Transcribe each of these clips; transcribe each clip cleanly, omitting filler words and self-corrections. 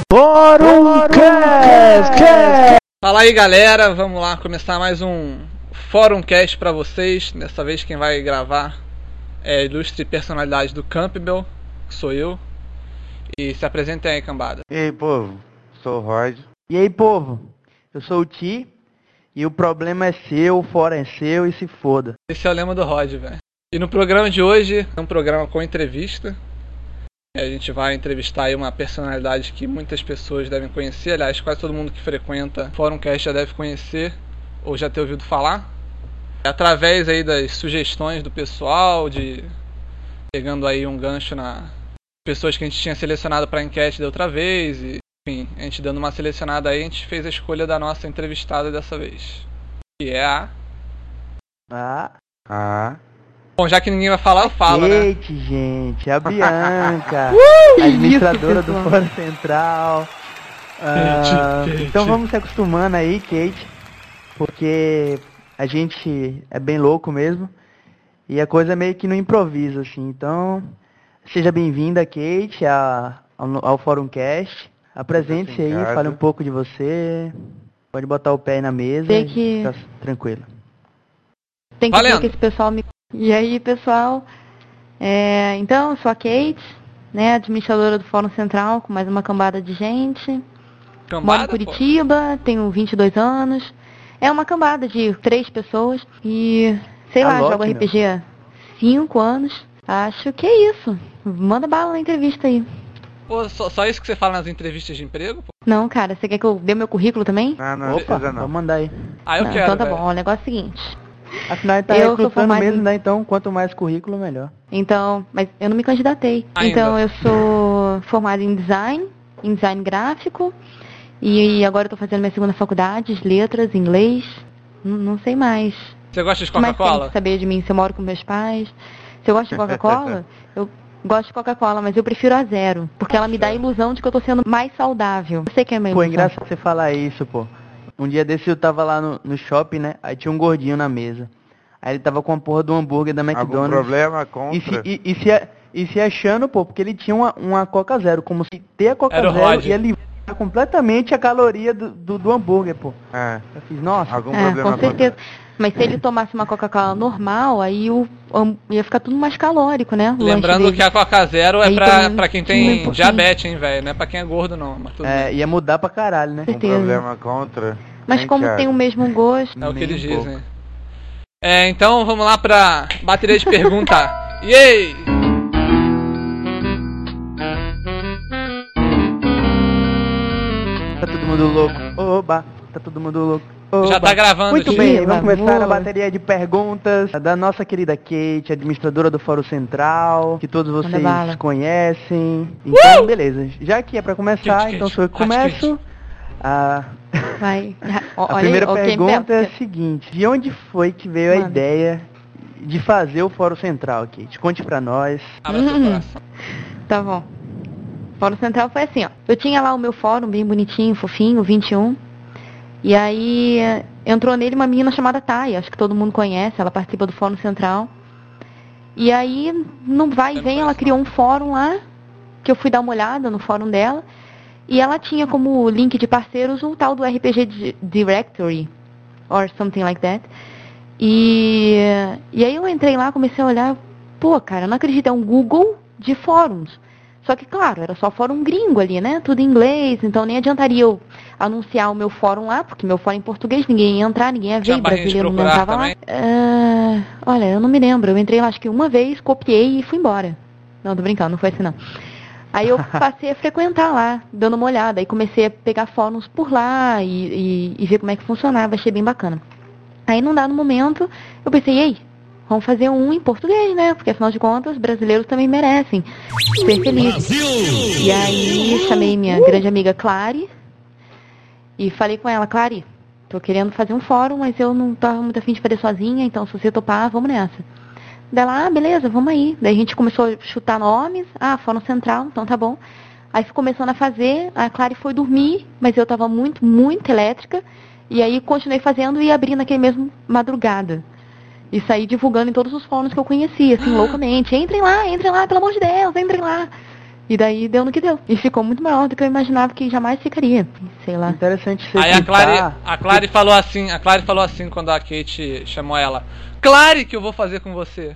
Fórumcast! Fala aí, galera, vamos lá começar mais um Fórumcast pra vocês. Dessa vez quem vai gravar é a ilustre personalidade do Campbell, que sou eu. E se apresentem aí, cambada. E aí, povo, sou o Rod. E aí, povo, eu sou o Ti. E o problema é seu, o fora é seu e se foda. Esse é o lema do Rod, velho. E no programa de hoje é um programa com entrevista. A gente vai entrevistar aí uma personalidade que muitas pessoas devem conhecer. Aliás, quase todo mundo que frequenta o Fórumcast já deve conhecer ou já ter ouvido falar. Através aí das sugestões do pessoal, pegando aí um gancho na pessoas que a gente tinha selecionado para a enquete da outra vez. E, enfim, a gente dando uma selecionada aí, a gente fez a escolha da nossa entrevistada dessa vez. Que é a... Bom, já que ninguém vai falar, eu falo, né? Kate, gente, a Bianca, administradora do Fórum Central. Kate. Então vamos se acostumando aí, Kate, porque a gente é bem louco mesmo e a coisa é meio que no improviso, assim. Então, seja bem-vinda, Kate, ao Fórumcast. Apresente-se aí, fale um pouco de você, pode botar o pé aí na mesa e ficar tranquila. Tem que ver que esse pessoal me... E aí, pessoal, então, eu sou a Kate, né, administradora do Fórum Central, com mais uma cambada de gente. Moro em Curitiba, tenho 22 anos. É uma cambada de 3 pessoas e, sei lá, jogo RPG há 5 anos. Acho que é isso. Manda bala na entrevista aí. Pô, só isso que você fala nas entrevistas de emprego? Pô? Não, cara, você quer que eu dê meu currículo também? Não, opa, não. Vamos mandar aí. Eu quero, então tá véio. bom, o negócio é o seguinte... Afinal, ele tá recrutando mesmo, né? Então, quanto mais currículo, melhor. Então, mas eu não me candidatei. Ainda. Então, eu sou formada em design gráfico. E agora eu tô fazendo minha segunda faculdade, letras, inglês. Não sei mais. Você gosta de Coca-Cola? O que mais tem que saber de mim? Se eu moro com meus pais. Se eu gosto de Coca-Cola, eu gosto de Coca-Cola, mas eu prefiro a zero. Porque ela me dá a ilusão de que eu tô sendo mais saudável. Eu sei que é meio. Pô, é engraçado você falar isso, pô. Um dia desse eu tava lá no shopping, né? Aí tinha um gordinho na mesa. Aí ele tava com a porra do hambúrguer da McDonald's. Algum problema contra? E se achando, pô, porque ele tinha uma Coca Zero. Como se ter a Coca Zero ia livrar completamente a caloria do hambúrguer, pô. Eu fiz, nossa. Algum problema com certeza. Mas se ele tomasse uma Coca-Cola normal, aí ia ficar tudo mais calórico, né? Lembrando que a Coca Zero é pra quem tem diabetes, hein, velho? Não é pra quem é gordo, não. Mas tudo bem. Ia mudar pra caralho, né? Algum problema contra? Mas como tem o mesmo gosto... É o que eles dizem. Então vamos lá pra bateria de pergunta. Yay! Tá todo mundo louco. Oba, tá todo mundo louco. Oba. Já tá gravando. Muito bem, vamos começar a bateria de perguntas da nossa querida Kate, administradora do Fórum Central, que todos vocês conhecem. Então, beleza. Já que é pra começar, então sou eu que começo. Vai. A primeira pergunta é a seguinte: de onde foi que veio a ideia de fazer o Fórum Central, Kate? Conte pra nós. Tá bom. O Fórum Central foi assim, ó. Eu tinha lá o meu fórum bem bonitinho, fofinho, 21. E aí entrou nele uma menina chamada Thay, acho que todo mundo conhece, ela participa do Fórum Central. E aí, no vai e vem, ela criou um fórum lá, que eu fui dar uma olhada no fórum dela. E ela tinha como link de parceiros o tal do RPG Directory, or something like that. E aí eu entrei lá, comecei a olhar, pô, cara, não acredito, é um Google de fóruns. Só que, claro, era só fórum gringo ali, né? Tudo em inglês, então nem adiantaria eu anunciar o meu fórum lá, porque meu fórum é em português, ninguém ia entrar, ninguém ia ver, brasileiro não entrava lá. Olha, eu não me lembro, eu entrei lá acho que uma vez, copiei e fui embora. Não, tô brincando, não foi assim não. Aí eu passei a frequentar lá, dando uma olhada, aí comecei a pegar fóruns por lá e ver como é que funcionava, achei bem bacana. Aí num dado momento, eu pensei, ei, vamos fazer um em português, né? Porque afinal de contas, os brasileiros também merecem ser felizes. E aí chamei minha grande amiga Clary e falei com ela, Clary, tô querendo fazer um fórum, mas eu não tô muito afim de fazer sozinha, então se você topar, vamos nessa. Dela, beleza, vamos aí. Daí a gente começou a chutar nomes, Fórum Central, então tá bom. Aí começando a fazer, a Clary foi dormir, mas eu tava muito, muito elétrica, e aí continuei fazendo e abri naquele mesmo madrugada. E saí divulgando em todos os fóruns que eu conhecia, assim, loucamente. Entrem lá, pelo amor de Deus, entrem lá. E daí deu no que deu. E ficou muito maior do que eu imaginava que jamais ficaria. Sei lá. Interessante você Aí citar... a Clary falou assim quando a Kate chamou ela. Clary que eu vou fazer com você.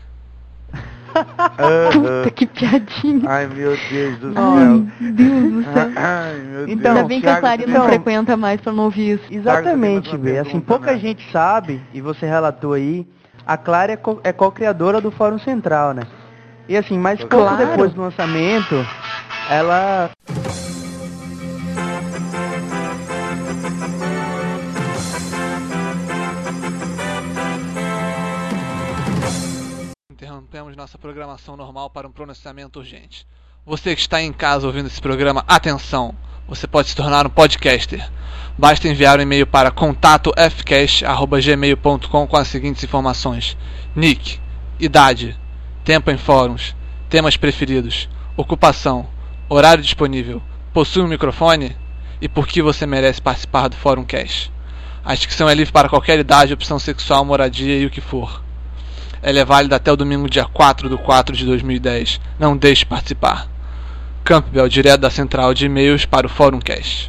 Puta, que piadinha. Ai, meu Deus do Ai, céu. Meu Deus do céu. Ai, meu Então, Deus. Ainda bem que a Thiago, Clary você não tem- frequenta mais pra não ouvir isso. Exatamente, Thiago, você tem mais uma Bê. Assim, pergunta, pouca né? gente sabe, e você relatou aí, a Clara é co-criadora do Fórum Central, né? E assim, mas pouco Claro. depois do lançamento, ela... Interrompemos nossa programação normal para um pronunciamento urgente. Você que está em casa ouvindo esse programa, atenção! Você pode se tornar um podcaster. Basta enviar um e-mail para contatofcast@gmail.com com as seguintes informações: nick, idade, tempo em fóruns, temas preferidos, ocupação, horário disponível, possui um microfone e por que você merece participar do Fórum Cast. A inscrição é livre para qualquer idade, opção sexual, moradia e o que for. Ela é válida até o domingo, dia 4/4/2010. Não deixe de participar. Campbell, direto da central de e-mails para o Fórum Cast.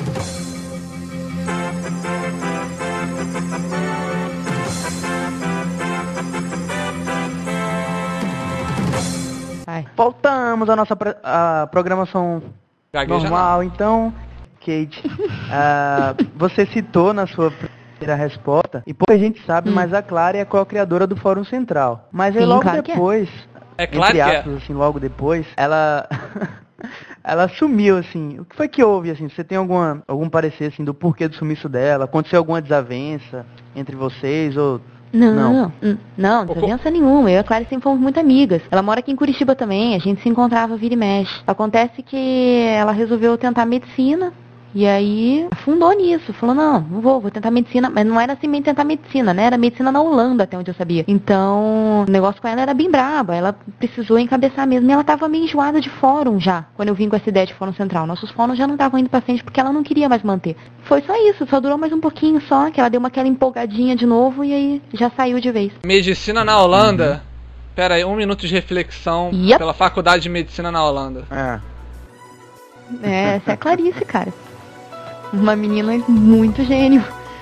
Ai. Voltamos à nossa a programação Gagueja normal, então, Kate, você citou na sua primeira resposta, e pouca gente sabe, mas a Clara é co-criadora do Fórum Central. Mas aí Sim, logo claro que é. depois, É claro entre que é. aspas, assim, logo depois, ela ela sumiu, assim. O que foi que houve, assim? Você tem algum parecer, assim, do porquê do sumiço dela? Aconteceu alguma desavença entre vocês, ou... Não, desavença nenhuma. Eu e a Clara sempre fomos muito amigas. Ela mora aqui em Curitiba também, a gente se encontrava vira e mexe. Acontece que ela resolveu tentar medicina. E aí, afundou nisso. Falou, não vou tentar medicina. Mas não era assim bem tentar medicina, né? Era medicina na Holanda, até onde eu sabia. Então, o negócio com ela era bem braba. Ela precisou encabeçar mesmo. E ela tava meio enjoada de fórum já, quando eu vim com essa ideia de Fórum Central. Nossos fóruns já não estavam indo pra frente porque ela não queria mais manter. Foi só isso, só durou mais um pouquinho só, que ela deu aquela empolgadinha de novo e aí já saiu de vez. Medicina na Holanda. Pera aí, 1 minuto de reflexão Yep. pela Faculdade de Medicina na Holanda. Essa é a Clarice, cara. Uma menina muito gênio.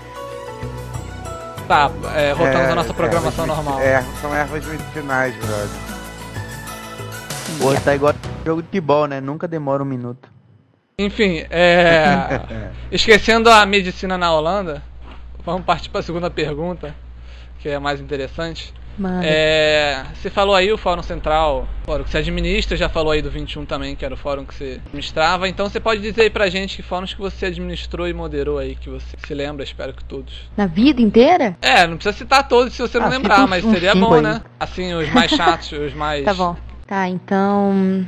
Tá, voltamos à nossa programação ervas normal. São ervas medicinais, brother. Pô, tá igual jogo de futebol, né? Nunca demora um minuto. Enfim, esquecendo a medicina na Holanda, vamos partir para a segunda pergunta, que é mais interessante. Mano. Você falou aí o Fórum Central, o fórum que você administra, já falou aí do 21 também, que era o fórum que você administrava. Então você pode dizer aí pra gente que fóruns que você administrou e moderou aí, que você se lembra, espero que todos. Na vida inteira? Não precisa citar todos se você não lembrar, cita mas uns seria 5 bom, aí. né? Assim, os mais chatos, os mais... Tá bom. Tá, então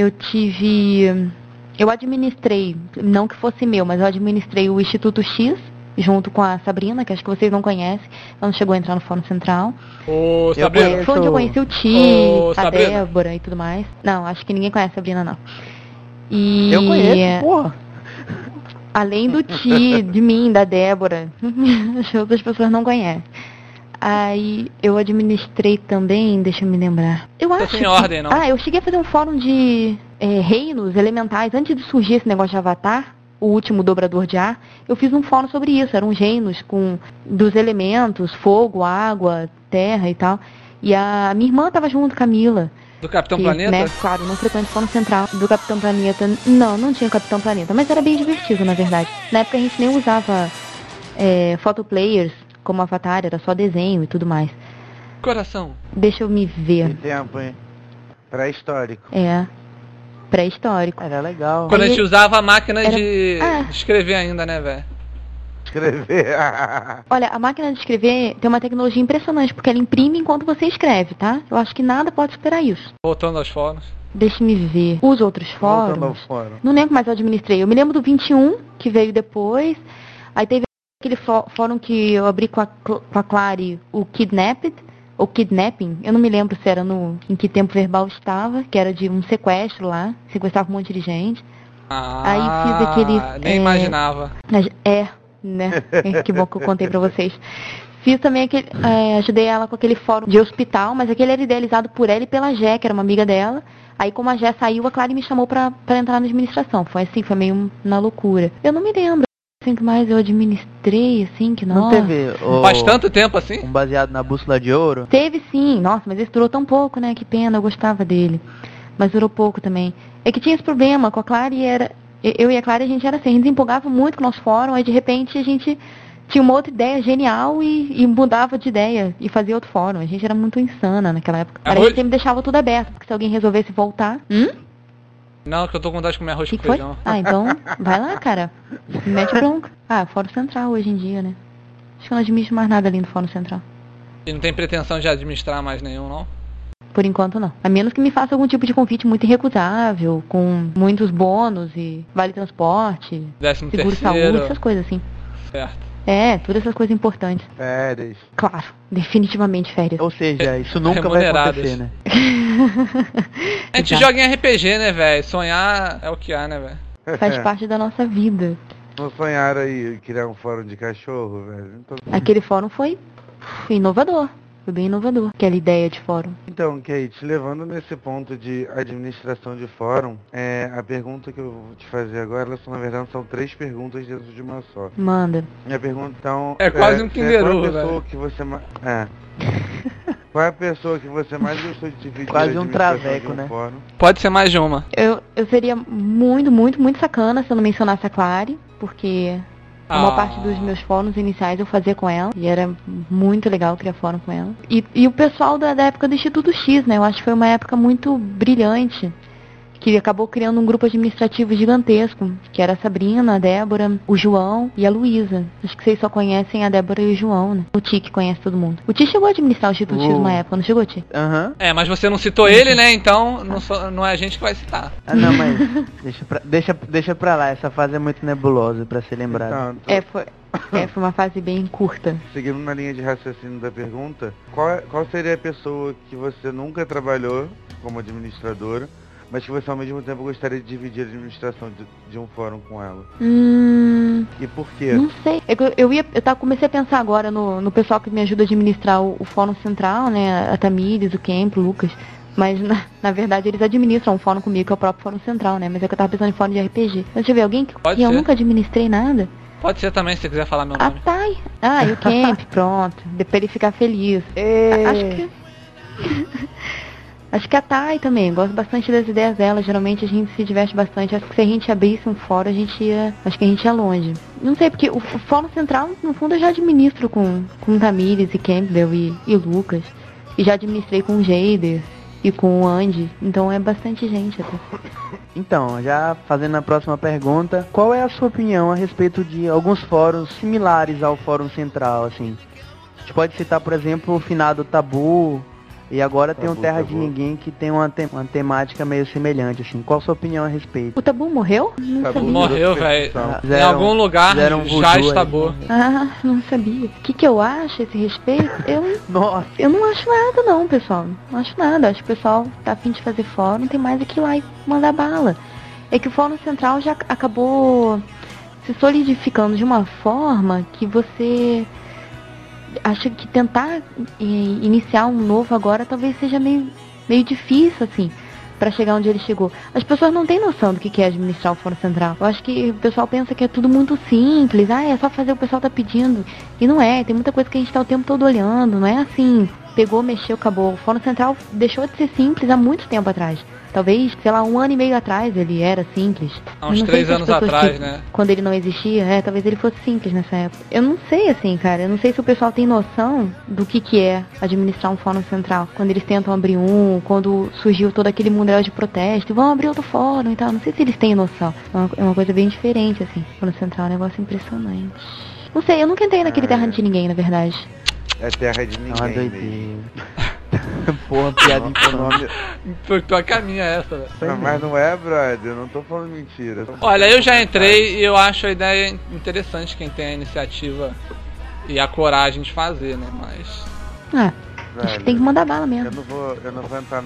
eu administrei, não que fosse meu, mas eu administrei o Instituto X, junto com a Sabrina, que acho que vocês não conhecem, ela não chegou a entrar no Fórum Central. Ô, Eu Sabrina, conheço. Foi onde eu conheci o Ti, Ô, a Sabrina. Débora e tudo mais. Não, acho que ninguém conhece a Sabrina, não. E Eu conheço, porra. além do Ti, de mim, da Débora, as outras pessoas não conhecem. Aí eu administrei também, deixa eu me lembrar. Eu Tá acho sem que... ordem, não? eu cheguei a fazer um fórum de reinos elementais. Antes de surgir esse negócio de Avatar, o último dobrador de ar, eu fiz um fórum sobre isso. Eram reinos dos elementos, fogo, água, terra e tal. E a minha irmã tava junto, Camila. do Capitão Que, Planeta? né, claro, não frequente o Fórum Central do Capitão Planeta. Não tinha Capitão Planeta, mas era bem divertido, na verdade. Na época a gente nem usava photoplayers como Avatar, era só desenho e tudo mais. Coração. Deixa eu me Que ver. tempo, hein? Pré-histórico. Pré-histórico. Era legal. Quando a Aí- gente usava a máquina era- de Ah. escrever ainda, né, velho? Escrever. Olha, a máquina de escrever tem uma tecnologia impressionante, porque ela imprime enquanto você escreve, tá? Eu acho que nada pode superar isso. Voltando aos fóruns. Deixa me ver. Os outros Voltando ao fóruns. fórum. Não lembro mais eu administrei. Eu me lembro do 21, que veio depois. Aí teve aquele fórum que eu abri com a Clary, o Kidnapped, ou Kidnapping. Eu não me lembro se era em que tempo verbal estava, que era de um sequestro lá. Sequestrava um monte de gente. Aí fiz aquele, Nem imaginava. Né? Que bom que eu contei pra vocês. Fiz também aquele. Ajudei ela com aquele fórum de hospital, mas aquele era idealizado por ela e pela Jé, que era uma amiga dela. Aí como a Jé saiu, a Clara me chamou pra entrar na administração. Foi assim, foi meio na loucura. Eu não me lembro assim que mais eu administrei, assim, que Não nossa. teve Faz tanto tempo assim? um baseado na bússola de ouro? Teve sim, nossa, mas esse durou tão pouco, né? Que pena, eu gostava dele. Mas durou pouco também. É que tinha esse problema com a Clara e era. Eu e a Clara, a gente era assim, a gente se empolgava muito com o nosso fórum, aí de repente a gente tinha uma outra ideia genial e mudava de ideia e fazia outro fórum. A gente era muito insana naquela época. Aí a gente sempre deixava tudo aberto, porque se alguém resolvesse voltar. Não, que eu tô com vontade de comer arroz Que com foi? feijão. Ah, então vai lá, cara. Mete bronca. Ah, Fórum Central hoje em dia, né? Acho que eu não administro mais nada ali no Fórum Central. E não tem pretensão de administrar mais nenhum, não? Por enquanto não. A menos que me faça algum tipo de convite muito irrecusável, com muitos bônus e vale transporte, 13º, seguro saúde, essas coisas assim. certo. Todas essas coisas importantes. Férias. Claro, definitivamente férias. Ou seja, isso nunca vai Remuneradas. acontecer, né? A gente Exato. joga em RPG, né, velho? Sonhar é o que há, né, velho? Faz parte da nossa vida. Não sonharam aí criar um fórum de cachorro, velho? Aquele fórum foi inovador. Foi bem inovador, aquela ideia de fórum. Então, Kate, levando nesse ponto de administração de fórum, a pergunta que eu vou te fazer agora, elas são, na verdade, são 3 perguntas dentro de uma só. Manda. Minha pergunta, então... É quase um Kinder qual Ovo, a pessoa velho. que você Qual é a pessoa que você mais gostou de dividir Quase a um administração traveco, de um né? fórum? Pode ser mais de uma. Eu seria muito, muito, muito sacana se eu não mencionasse a Clary, porque a maior parte dos meus fóruns iniciais eu fazia com ela, e era muito legal criar fórum com ela. E o pessoal da época do Instituto X, né? Eu acho que foi uma época muito brilhante, que acabou criando um grupo administrativo gigantesco, que era a Sabrina, a Débora, o João e a Luísa. Acho que vocês só conhecem a Débora e o João, né? O Ti que conhece todo mundo. O Ti chegou a administrar o Instituto X uma época, não chegou, Ti? Aham. Mas você não citou ele, né? Então não é a gente que vai citar. Ah, não, mas deixa pra lá, essa fase é muito nebulosa pra ser lembrada. Então, Foi uma fase bem curta. seguindo na linha de raciocínio da pergunta, qual seria a pessoa que você nunca trabalhou como administradora, mas que você ao mesmo tempo gostaria de dividir a administração de um fórum com ela? E por quê? Não sei. Comecei a pensar agora no pessoal que me ajuda a administrar o Fórum Central, né? A Tamires, o Kemp, o Lucas. Mas na verdade eles administram um fórum comigo, que é o próprio Fórum Central, né? Mas é que eu tava pensando em fórum de RPG. Mas deixa eu ver, alguém que Pode eu ser. nunca administrei nada? Pode ser também, se você quiser falar meu A nome. Thay. E o Kemp, pronto. Pra ele ficar feliz. Acho que a Thay também, gosto bastante das ideias dela, geralmente a gente se diverte bastante. Acho que se a gente abrisse um fórum, acho que a gente ia longe. Não sei, porque o Fórum Central, no fundo, eu já administro com Tamires e Campbell e Lucas. E já administrei com o Jader e com o Andy, então é bastante gente até. Então, já fazendo a próxima pergunta, qual é a sua opinião a respeito de alguns fóruns similares ao Fórum Central, assim? A gente pode citar, por exemplo, o finado Tabu, e agora tem o Terra de Ninguém, que tem uma temática meio semelhante, assim. Qual a sua opinião a respeito? O Tabu morreu? Não Tabu sabia. Morreu, velho. Em Fizeram- algum lugar fizeram um já voodoo estabou. aí. Não sabia. O que eu acho a esse respeito? Nossa, Eu não acho nada não, pessoal. Não acho nada. Acho que o pessoal tá a fim de fazer fórum, tem mais é que ir lá e mandar bala. É que o Fórum Central já acabou se solidificando de uma forma que você acha que tentar iniciar um novo agora talvez seja meio difícil, assim, pra chegar onde ele chegou. As pessoas não têm noção do que é administrar o Fórum Central. Eu acho que o pessoal pensa que é tudo muito simples. É só fazer o que o pessoal tá pedindo. E não é, tem muita coisa que a gente tá o tempo todo olhando. Não é assim, pegou, mexeu, acabou. O Fórum Central deixou de ser simples há muito tempo atrás. Talvez, sei lá, 1 ano e meio atrás ele era simples. Há uns Eu não sei 3 se as anos pessoas atrás, né? Quando ele não existia, talvez ele fosse simples nessa época. Eu não sei, assim, cara. Eu não sei se o pessoal tem noção do que é administrar um fórum central. Quando eles tentam abrir quando surgiu todo aquele mundial de protesto, vão abrir outro fórum e tal. Não sei se eles têm noção. É uma coisa bem diferente, assim. Fórum central é um negócio impressionante. Não sei, eu nunca entrei naquele terra de ninguém, na verdade. É terra de é uma ninguém mesmo. doideira. Porra, piada O infernal. nome... Foi tua caminha essa, velho. Não, mas não é, brother, eu não tô falando mentira. Olha, eu já entrei e eu acho a ideia interessante quem tem a iniciativa e a coragem de fazer, né? Mas Acho que tem que mandar bala Eu mesmo. não vou entrar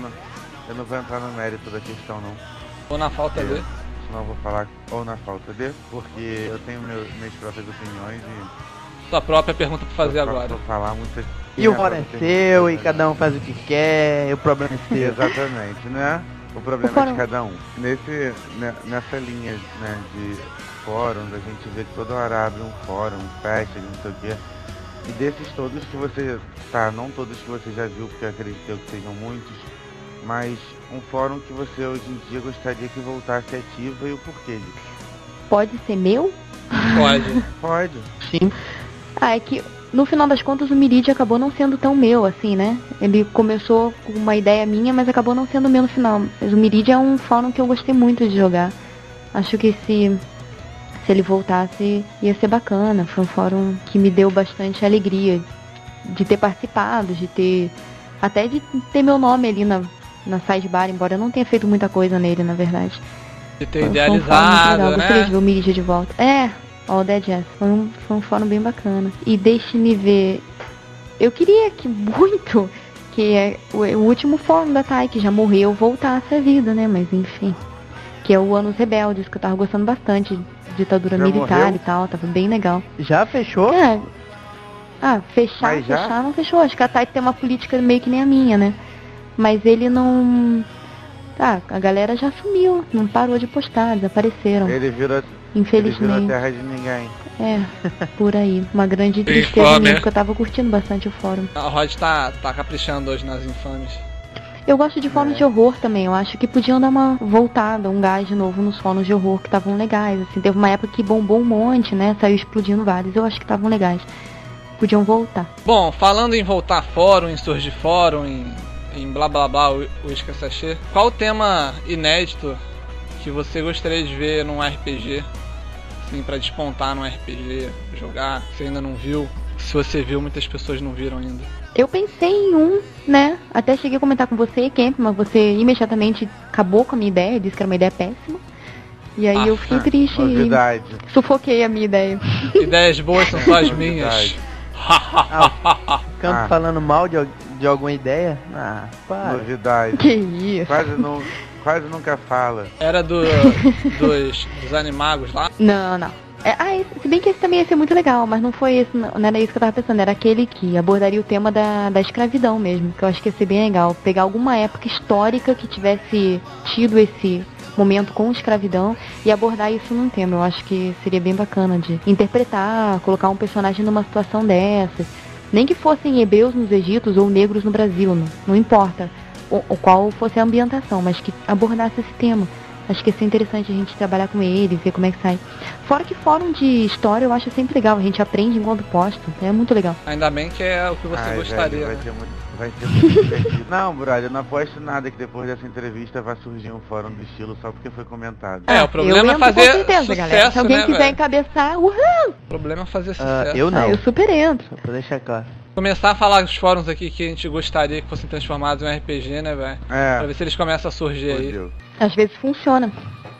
no mérito da questão, não. ou na falta dele. Senão eu vou falar ou na falta de, porque eu tenho minhas próprias opiniões sua própria pergunta pra fazer agora. Vou falar muito. E o fórum é seu, e cada um faz o que quer, e o problema é seu. Exatamente, né? O problema é de cada um. Nessa linha, né, de fóruns, a gente vê que toda hora abre um fórum, festa, não sei o quê. E desses todos que você... Tá, não todos que você já viu, porque eu acredito que sejam muitos, mas um fórum que você hoje em dia gostaria que voltasse ativa e o porquê disso. Pode ser meu? Pode. Pode. Sim. É que no final das contas o Miride acabou não sendo tão meu, assim, né? Ele começou com uma ideia minha, mas acabou não sendo meu no final. Mas o Miride é um fórum que eu gostei muito de jogar. Acho que se ele voltasse ia ser bacana. Foi um fórum que me deu bastante alegria de ter participado, de ter... Até de ter meu nome ali na sidebar, embora eu não tenha feito muita coisa nele, na verdade. De ter Foi idealizado, um gostaria de né? ver o Miride de volta. All Dead Yes. Foi um fórum bem bacana. E deixe-me ver. Eu queria que muito que o último fórum da TAI, que já morreu, voltasse à vida, né? Mas enfim. Que é o Anos Rebeldes, que eu tava gostando bastante. Ditadura Já militar morreu? e tal, tava bem legal. Já fechou? Fechar Mas já? não fechou. Acho que a TAI tem uma política meio que nem a minha, né? Mas ele não... a galera já sumiu, não parou de postar, desapareceram. Ele virou Infelizmente. terra de ninguém. Por aí. Uma grande tristeza Infame. minha, porque eu tava curtindo bastante o fórum. A Rod tá caprichando hoje nas infames. Eu gosto de fóruns de horror também. Eu acho que podiam dar uma voltada, um gás de novo nos fóruns de horror que estavam legais. Assim, teve uma época que bombou um monte, né? Saiu explodindo vários. Eu acho que estavam legais. Podiam voltar. Bom, falando em voltar fórum, em surgir fórum, em blá blá blá, o Sachê, qual o tema inédito que você gostaria de ver num RPG? Assim, pra despontar num RPG, jogar, se ainda não viu. Se você viu, muitas pessoas não viram ainda. Eu pensei em um, né? Até cheguei a comentar com você, Camp, mas você imediatamente acabou com a minha ideia, disse que era uma ideia péssima. E aí eu fiquei triste Novidade. e sufoquei a minha ideia. Ideias boas são só as minhas. Campo falando mal de alguma ideia? Para. Novidade. Que isso? Quase nunca fala. Era dos animagos lá? Não. Se bem que esse também ia ser muito legal, mas não foi esse, não era isso que eu tava pensando, era aquele que abordaria o tema da escravidão mesmo, que eu acho que ia ser bem legal. Pegar alguma época histórica que tivesse tido esse momento com escravidão e abordar isso num tema. Eu acho que seria bem bacana de interpretar, colocar um personagem numa situação dessa. Nem que fossem hebreus nos Egitos ou negros no Brasil, não importa o qual fosse a ambientação, mas que abordasse esse tema. Acho que ia ser interessante a gente trabalhar com ele, ver como é que sai. Fora que fórum de história eu acho sempre legal, a gente aprende enquanto posta, é muito legal. Ainda bem que é o que você gostaria. Velho, vai ser muito divertido. Não, brother, eu não aposto nada que depois dessa entrevista vai surgir um fórum do estilo só porque foi comentado. O problema é entro, fazer com certeza, sucesso, galera. Se alguém né, quiser velho? encabeçar, uhul! O problema é fazer sucesso. Eu não. Eu super entro. Só pra deixar claro. Começar a falar dos fóruns aqui que a gente gostaria que fossem transformados em um RPG, né, velho? Pra ver se eles começam a surgir aí. Fodeu. Às vezes funciona.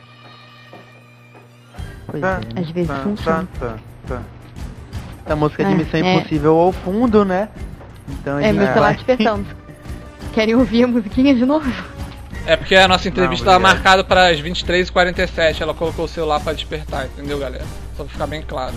Pois é. Às vezes funciona. A música de Missão é. Impossível ao fundo, né? Então a gente Meu celular vai... despertando. Querem ouvir a musiquinha de novo? É porque a nossa entrevista Não, estava obrigado. marcada para as 23h47. Ela colocou o celular para despertar, entendeu, galera? Só pra ficar bem claro.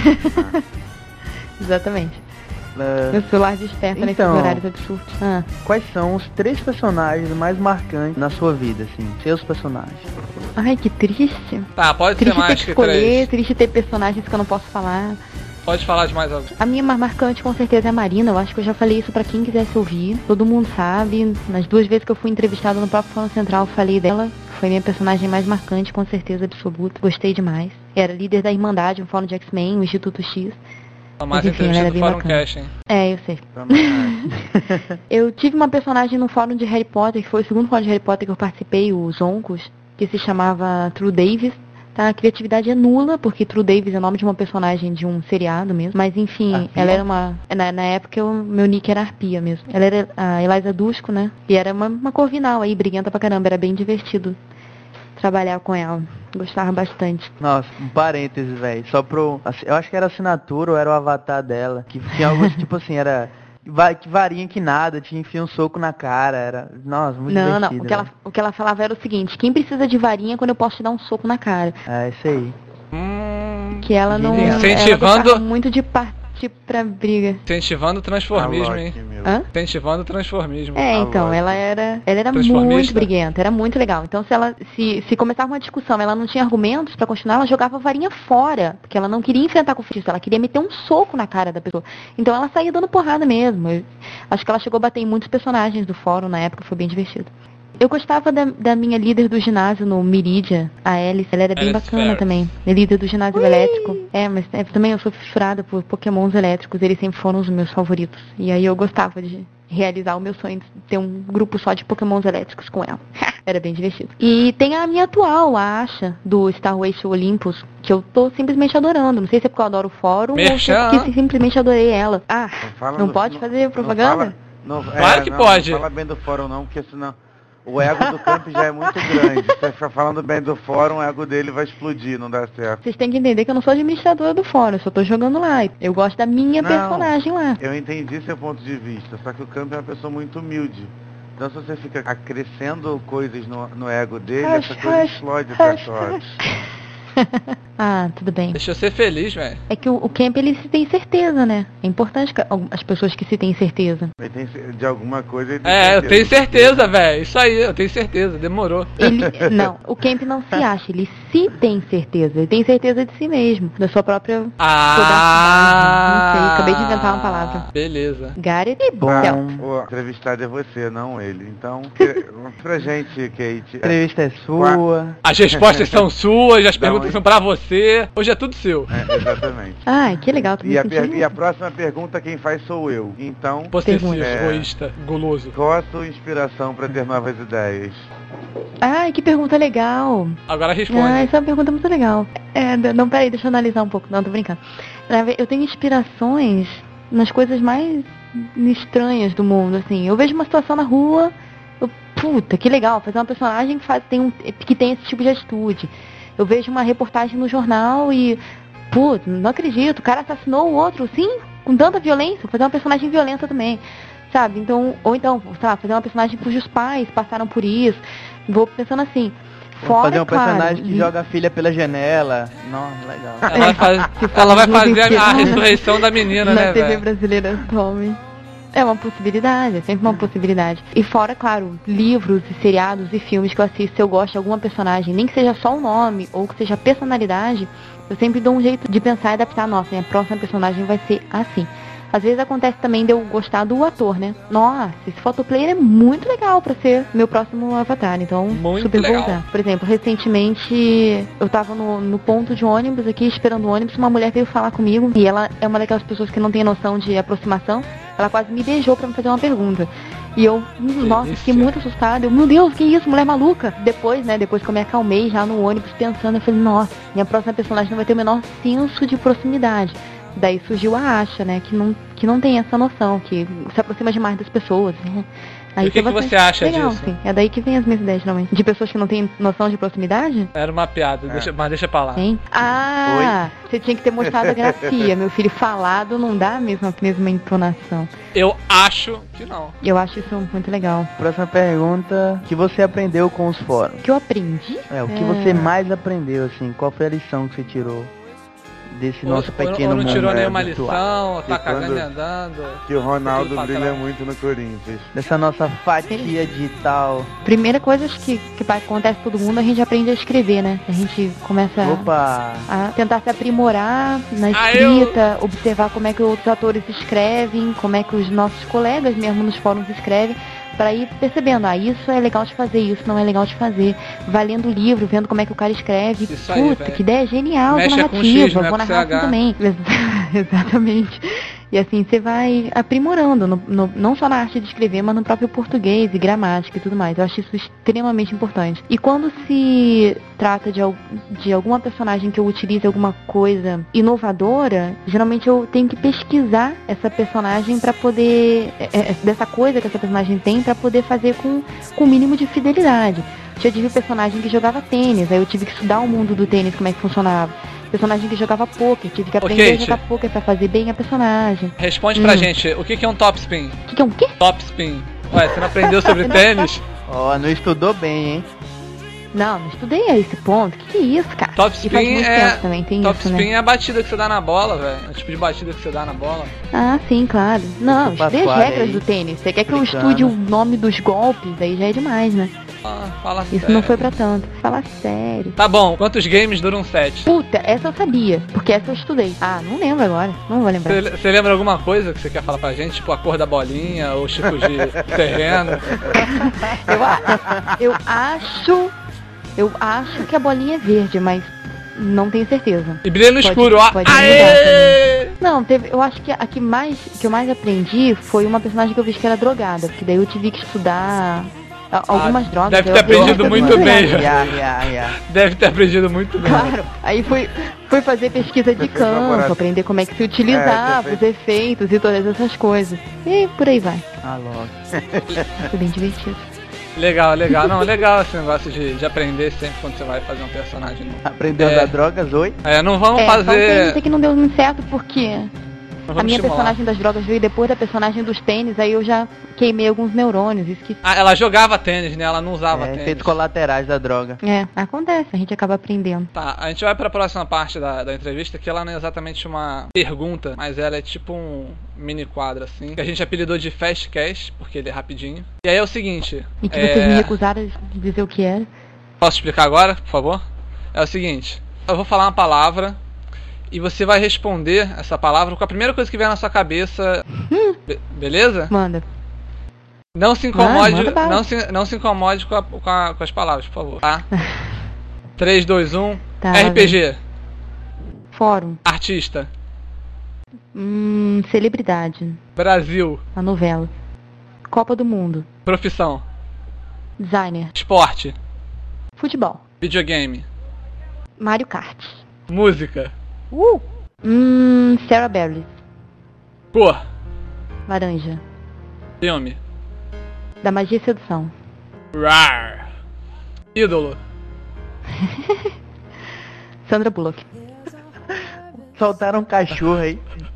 Exatamente. Ah, Meu celular desperta nesses Então. horários absurdos. Quais são os 3 personagens mais marcantes na sua vida, assim? Seus personagens. Ai, que triste. Tá, pode ser Triste ter mais que que escolher, 3. triste ter personagens que eu não posso falar. Pode falar de mais algum. A minha mais marcante com certeza é a Marina. Eu acho que eu já falei isso pra quem quisesse ouvir. Todo mundo sabe. Nas 2 vezes que eu fui entrevistada no próprio Fórum Central, eu falei dela. Foi minha personagem mais marcante, com certeza absoluta. Gostei demais. Era líder da Irmandade, um fórum de X-Men, o Instituto X. A mais Mas, enfim, entrevista ela é do bem Fórum bacana. Cash, hein? Eu sei. Também acho. Eu tive uma personagem no fórum de Harry Potter, que foi o segundo fórum de Harry Potter que eu participei, os Oncos, que se chamava True Davis. Tá? A criatividade é nula, porque True Davis é o nome de uma personagem de um seriado mesmo. Mas enfim, Arpia? ela era uma... Na época, meu nick era Arpia mesmo. Ela era a Eliza Dushku, né? E era uma corvinal aí, briguenta pra caramba. Era bem divertido trabalhar com ela. Gostava bastante. Nossa, um parênteses, velho. Só pro... Eu acho que era assinatura ou era o avatar dela. Que tinha algo tipo assim, era... Que varinha que nada, te enfia um soco na cara, era... Nossa, muito Não. divertido. O que ela falava era o seguinte: quem precisa de varinha quando eu posso te dar um soco na cara? É, isso aí. Que ela não... Incentivando- Ela gostava muito de partir tipo pra briga. Incentivando o transformismo, Alok, hein? meu. Hã? Incentivando o transformismo. É, A então, lógica. ela era Transformista? muito briguenta, era muito legal. Então, se começava uma discussão, ela não tinha argumentos pra continuar, ela jogava a varinha fora, porque ela não queria enfrentar com o feitiço, ela queria meter um soco na cara da pessoa. Então, ela saía dando porrada mesmo. Acho que ela chegou a bater em muitos personagens do fórum na época, foi bem divertido. Eu gostava da minha líder do ginásio no Meridia, a Alice. Ela era bem Alice bacana Ferris. também. Líder do ginásio elétrico. Mas também eu sou fissurada por pokémons elétricos. Eles sempre foram os meus favoritos. E aí eu gostava de realizar o meu sonho de ter um grupo só de pokémons elétricos com ela. Era bem divertido. E tem a minha atual, a Asha, do Star Wars Olympus, que eu tô simplesmente adorando. Não sei se é porque eu adoro o fórum ou se é porque simplesmente adorei ela. Ah, não pode fazer propaganda? Claro que pode. Não fala bem do fórum não, porque senão o ego do Camp já é muito grande. Se você ficar falando bem do fórum, o ego dele vai explodir, não dá certo. Vocês têm que entender que eu não sou administradora do fórum, eu só tô jogando lá. Eu gosto da minha personagem lá. Eu entendi seu ponto de vista, só que o Camp é uma pessoa muito humilde. Então se você fica acrescendo coisas no ego dele, essa coisa explode certo hora. Ah, tudo bem. Deixa eu ser feliz, velho. É que o Camp, ele se tem certeza, né? É importante que as pessoas que se têm certeza. Ele tem, de alguma coisa ele tem Eu tenho certeza, velho. Isso aí, eu tenho certeza. Demorou. Não, o Camp não se acha, ele se tem certeza. Ele tem certeza de si mesmo, da sua própria... Não sei, acabei de inventar uma palavra. Beleza. Got it? Bom. O entrevistado é você, não ele. Então, pra gente, Kate... A entrevista é sua. As respostas são suas, as perguntas são pra você. Hoje é tudo seu. Exatamente. Ai, que legal. Tô me sentindo... E a próxima pergunta quem faz sou eu. Então, Possessivo, Pergunta. egoísta, guloso. qual a sua inspiração para ter novas ideias? Ai, que pergunta legal. Agora responde. Essa é uma pergunta muito legal. Não, peraí, deixa eu analisar um pouco. Não, tô brincando. Eu tenho inspirações nas coisas mais estranhas do mundo, assim. Eu vejo uma situação na rua, puta, que legal, fazer uma personagem que tem esse tipo de atitude. Eu vejo uma reportagem no jornal e, puta, não acredito, o cara assassinou o outro, sim, com tanta violência, vou fazer uma personagem violenta também. Sabe, então, ou então, sei lá, fazer uma personagem cujos pais passaram por isso. Vou pensando assim, fora, Fazer um personagem claro, que joga a filha pela janela. Nossa, legal. Ela vai fazer a ressurreição da menina, na né, TV velho? brasileira atualmente. É uma possibilidade, é sempre uma possibilidade. E fora, claro, livros e seriados e filmes que eu assisto, se eu gosto de alguma personagem, nem que seja só o nome ou que seja a personalidade, eu sempre dou um jeito de pensar e adaptar. Nossa, minha próxima personagem vai ser assim. Às vezes acontece também de eu gostar do ator, né? Nossa, esse photoplayer é muito legal pra ser meu próximo avatar, então Muito super legal. vou usar. Por exemplo, recentemente eu tava no ponto de ônibus aqui, esperando o ônibus, uma mulher veio falar comigo e ela é uma daquelas pessoas que não tem noção de aproximação. Ela quase me beijou pra me fazer uma pergunta. E eu, nossa, fiquei muito assustada. Eu, meu Deus, que isso, mulher maluca? Depois que eu me acalmei já no ônibus pensando, eu falei, nossa, minha próxima personagem não vai ter o menor senso de proximidade. Daí surgiu a Asha, né, que não tem essa noção, que se aproxima demais das pessoas, né? Aí E o que você acha legal, disso? Sim. É daí que vem as minhas ideias, geralmente. De pessoas que não têm noção de proximidade? Era uma piada, mas deixa pra lá. Hein? Você tinha que ter mostrado a grafia. Meu filho, falado não dá a mesma entonação. Eu acho que não. Eu acho isso muito legal. Próxima pergunta. O que você aprendeu com os fóruns? O que eu aprendi? O que você mais aprendeu, assim? Qual foi a lição que você tirou desse nosso pequeno ou não mundo tirou nenhuma virtual? lição, tá Que cagando quando- e andando. Que o Ronaldo Tudo pra brilha trás. muito no Corinthians. Dessa nossa fatia digital. Primeira coisa que acontece com todo mundo, a gente aprende a escrever, né? A gente começa Opa! a tentar se aprimorar na Ah, escrita, observar como é que outros atores escrevem, como é que os nossos colegas mesmo nos fóruns escrevem, para ir percebendo, isso é legal de fazer, isso não é legal de fazer. Vai lendo o livro, vendo como é que o cara escreve. Isso aí, Puta, velho. que ideia genial de Mexe com X, narrativa, não é vou com narrar assim CH. também. Exatamente. E assim você vai aprimorando, não só na arte de escrever, mas no próprio português e gramática e tudo mais. Eu acho isso extremamente importante. E quando se trata de alguma personagem que eu utilize alguma coisa inovadora, geralmente eu tenho que pesquisar essa personagem para poder, dessa coisa que essa personagem tem, para poder fazer com o mínimo de fidelidade. Já tive personagem que jogava tênis, aí eu tive que estudar o mundo do tênis, como é que funcionava. Personagem que jogava poker, tive que aprender a Kate. jogar poker pra fazer bem a personagem. Responde pra gente, o que é um topspin? O que é um quê? Topspin. Ué, você não aprendeu sobre tênis? Ó, não estudou bem, hein? Não estudei a esse ponto. Que é isso, cara? Top E faz spin muito é. tempo também, tem Top isso, spin né? é a batida que você dá na bola, velho. É o tipo de batida que você dá na bola. Ah, sim, claro. Não, Esse estudei as Pasquale regras aí, do tênis. Você quer que eu explicando. estude o nome dos golpes? Aí já é demais, né? Ah, fala Isso sério. não foi pra tanto. Fala sério. Tá bom, quantos games duram um set? Puta, essa eu sabia, porque essa eu estudei. Ah, não lembro agora. Não vou lembrar. Você lembra alguma coisa que você quer falar pra gente? Tipo a cor da bolinha, ou tipo de terreno? Eu acho que a bolinha é verde, mas não tenho certeza. E brilha no Pode- escuro, ó. pode mudar Aê! Não, eu acho que a que eu mais aprendi foi uma personagem que eu vi que era drogada, porque daí eu tive que estudar algumas drogas. deve eu ter aprendi aprendido coisa muito bem. legal. Yeah. Deve ter aprendido muito bem. Claro, aí fui fazer pesquisa de Você fez laboratório. campo, aprender como é que se utilizava, você os efeitos e todas essas coisas. E por aí vai. Ah, logo. Foi bem divertido. Legal. Não, legal esse negócio de aprender sempre quando você vai fazer um personagem novo. Aprendeu a É. usar drogas, oi? Não vamos Só um tênis fazer. que não deu muito certo porque Não a vamos minha estimular. personagem das drogas veio depois da personagem dos tênis, aí eu já queimei alguns neurônios, esqueci. Ah, ela jogava tênis, né? Ela não usava tênis. Efeitos colaterais da droga. É, acontece, a gente acaba aprendendo. Tá, a gente vai pra próxima parte da entrevista, que ela não é exatamente uma pergunta, mas ela é tipo um mini quadro, assim, que a gente apelidou de Fast Cash, porque ele é rapidinho. E aí é o seguinte... E que vocês me recusaram de dizer o que era. Posso explicar agora, por favor? É o seguinte, eu vou falar uma palavra e você vai responder essa palavra com a primeira coisa que vier na sua cabeça, beleza? Manda. Não se incomode, manda bala. não se incomode com as palavras, por favor, tá? 3, 2, 1, Tá, RPG, Fórum. artista, Celebridade. Brasil, A novela. Copa do Mundo. profissão, Designer. esporte, Futebol. videogame, Mario Kart. música, Sarah Bareilles. cor, Laranja. filme, Da Magia e Sedução. rar, ídolo, Sandra Bullock. Soltaram um cachorro aí.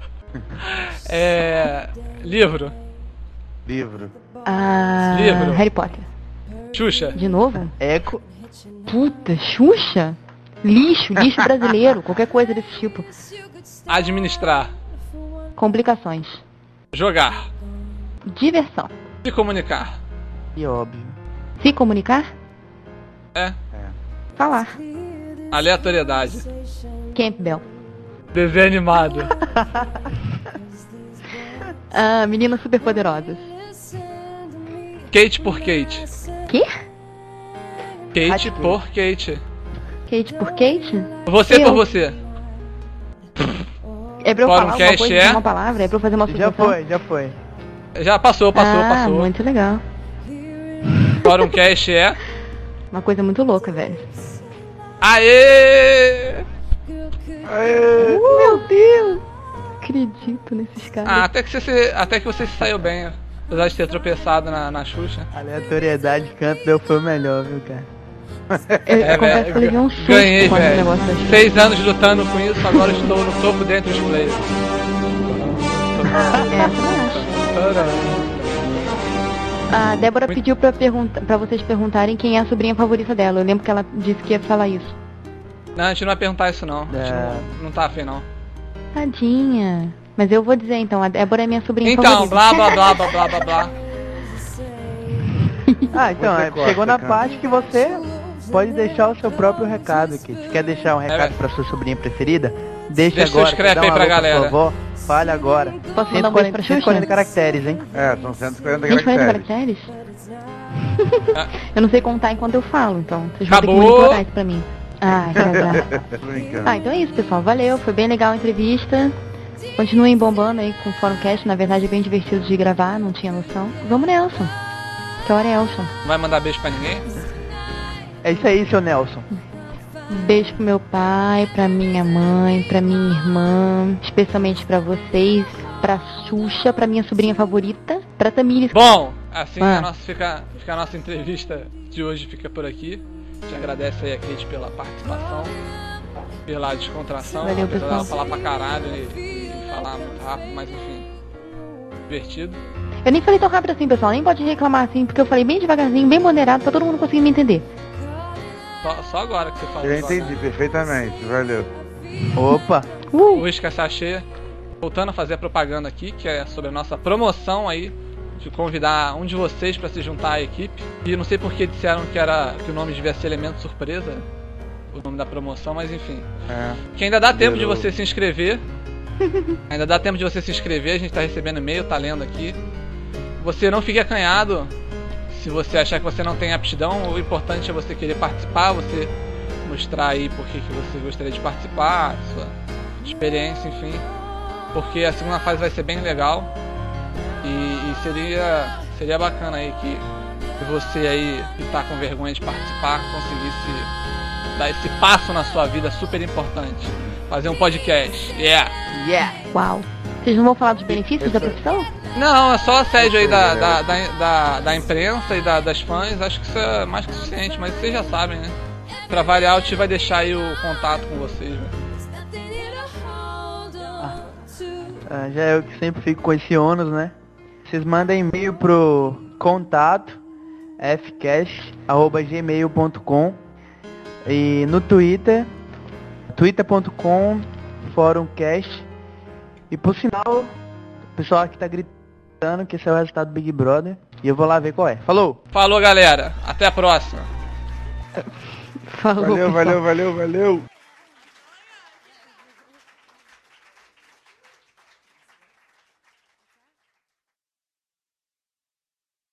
livro, Livro. Livro. Harry Potter. Xuxa, De novo? Eco. Puta, Xuxa? Lixo brasileiro, qualquer coisa desse tipo. administrar, Complicações. jogar, Diversão. se comunicar, E óbvio. Se comunicar? Falar. aleatoriedade, Campbell. desenho animado, Meninas superpoderosas. Kate por Kate, Que? Kate por Kate, Kate por Kate? você Eu. por você, É pra eu Fórum falar alguma Cast coisa, é? uma palavra? É pra eu fazer uma Já sugestão? já foi. já passou, Ah, muito legal. Fórum Cast é, Uma coisa muito louca, velho. aê! Meu Deus! Acredito nesses caras. Até que você se saiu bem, apesar de ter tropeçado na Xuxa. Aleatoriedade, Campbell foi o melhor, viu, cara? Eu confesso que eu levei um susto ganhei, com esse velho. negócio da Xuxa. 6 anos lutando com isso, agora estou no topo dentre os players. A Débora pediu pra vocês perguntarem quem é a sobrinha favorita dela. Eu lembro que ela disse que ia falar isso. Não, a gente não vai perguntar isso não. A gente não tá afim não. Tadinha. Mas eu vou dizer então, a Débora é minha sobrinha Então, favorita. blá blá blá blá blá blá blá. Ah, então, Você corta, chegou na cara. parte que você pode deixar o seu próprio recado aqui. Se quer deixar um recado velho. pra sua sobrinha preferida, deixa Deixa seu agora. scrap dá aí um pra alô galera. Sua avó, fale agora. Posso mandar um beijo pra 140 Xuxa? caracteres, hein? São 140 140 caracteres. caracteres? Eu não sei contar enquanto eu falo, então vocês vão ter que Acabou. monitorar isso pra mim. Ah, que legal. Tô brincando. Então é isso, pessoal. Valeu, foi bem legal a entrevista. Continuem bombando aí com o Fórum Cast. Na verdade é bem divertido de gravar, não tinha noção. Vamos, Nelson. Que hora é, Elson? Não vai mandar beijo pra ninguém? É isso aí, seu Nelson. Beijo pro meu pai, pra minha mãe, pra minha irmã, especialmente pra vocês, pra Xuxa, pra minha sobrinha favorita, pra Tamires. Bom, assim Ah. fica a nossa entrevista de hoje fica por aqui. A gente agradece aí a Kate pela participação, pela descontração, Valeu, apesar pessoal. dela falar pra caralho e falar muito rápido, mas enfim, divertido. Eu nem falei tão rápido assim, pessoal, nem pode reclamar assim, porque eu falei bem devagarzinho, bem moderado, pra todo mundo conseguir me entender. Só agora que você falou. Eu entendi perfeitamente, valeu. Opa! O Isca Sachê, voltando a fazer a propaganda aqui, que é sobre a nossa promoção aí, de convidar um de vocês para se juntar à equipe. E não sei por que disseram que o nome devia ser Elemento Surpresa, o nome da promoção, mas enfim. Que ainda dá tempo de você se inscrever. Ainda dá tempo de você se inscrever, a gente tá recebendo e-mail, tá lendo aqui. Você não fique acanhado se você achar que você não tem aptidão. O importante é você querer participar, você mostrar aí por que você gostaria de participar, sua experiência, enfim. Porque a segunda fase vai ser bem legal. E seria bacana aí que você aí que tá com vergonha de participar conseguisse dar esse passo na sua vida super importante. Fazer um podcast. Yeah! Uau. Vocês não vão falar dos benefícios da profissão? Não, é só assédio aí da imprensa e das fãs. Acho que isso é mais que suficiente, mas vocês já sabem, né? Pra variar, o Tio vai deixar aí o contato com vocês, velho. Já eu que sempre fico com esse ônus, né? Vocês mandam e-mail pro contato fcast@gmail.com e no Twitter twitter.com/forumcast. E por sinal, o pessoal aqui tá gritando que esse é o resultado do Big Brother e eu vou lá ver qual é. Falou! Falou, galera. Até a próxima. Falou, pessoal. Valeu.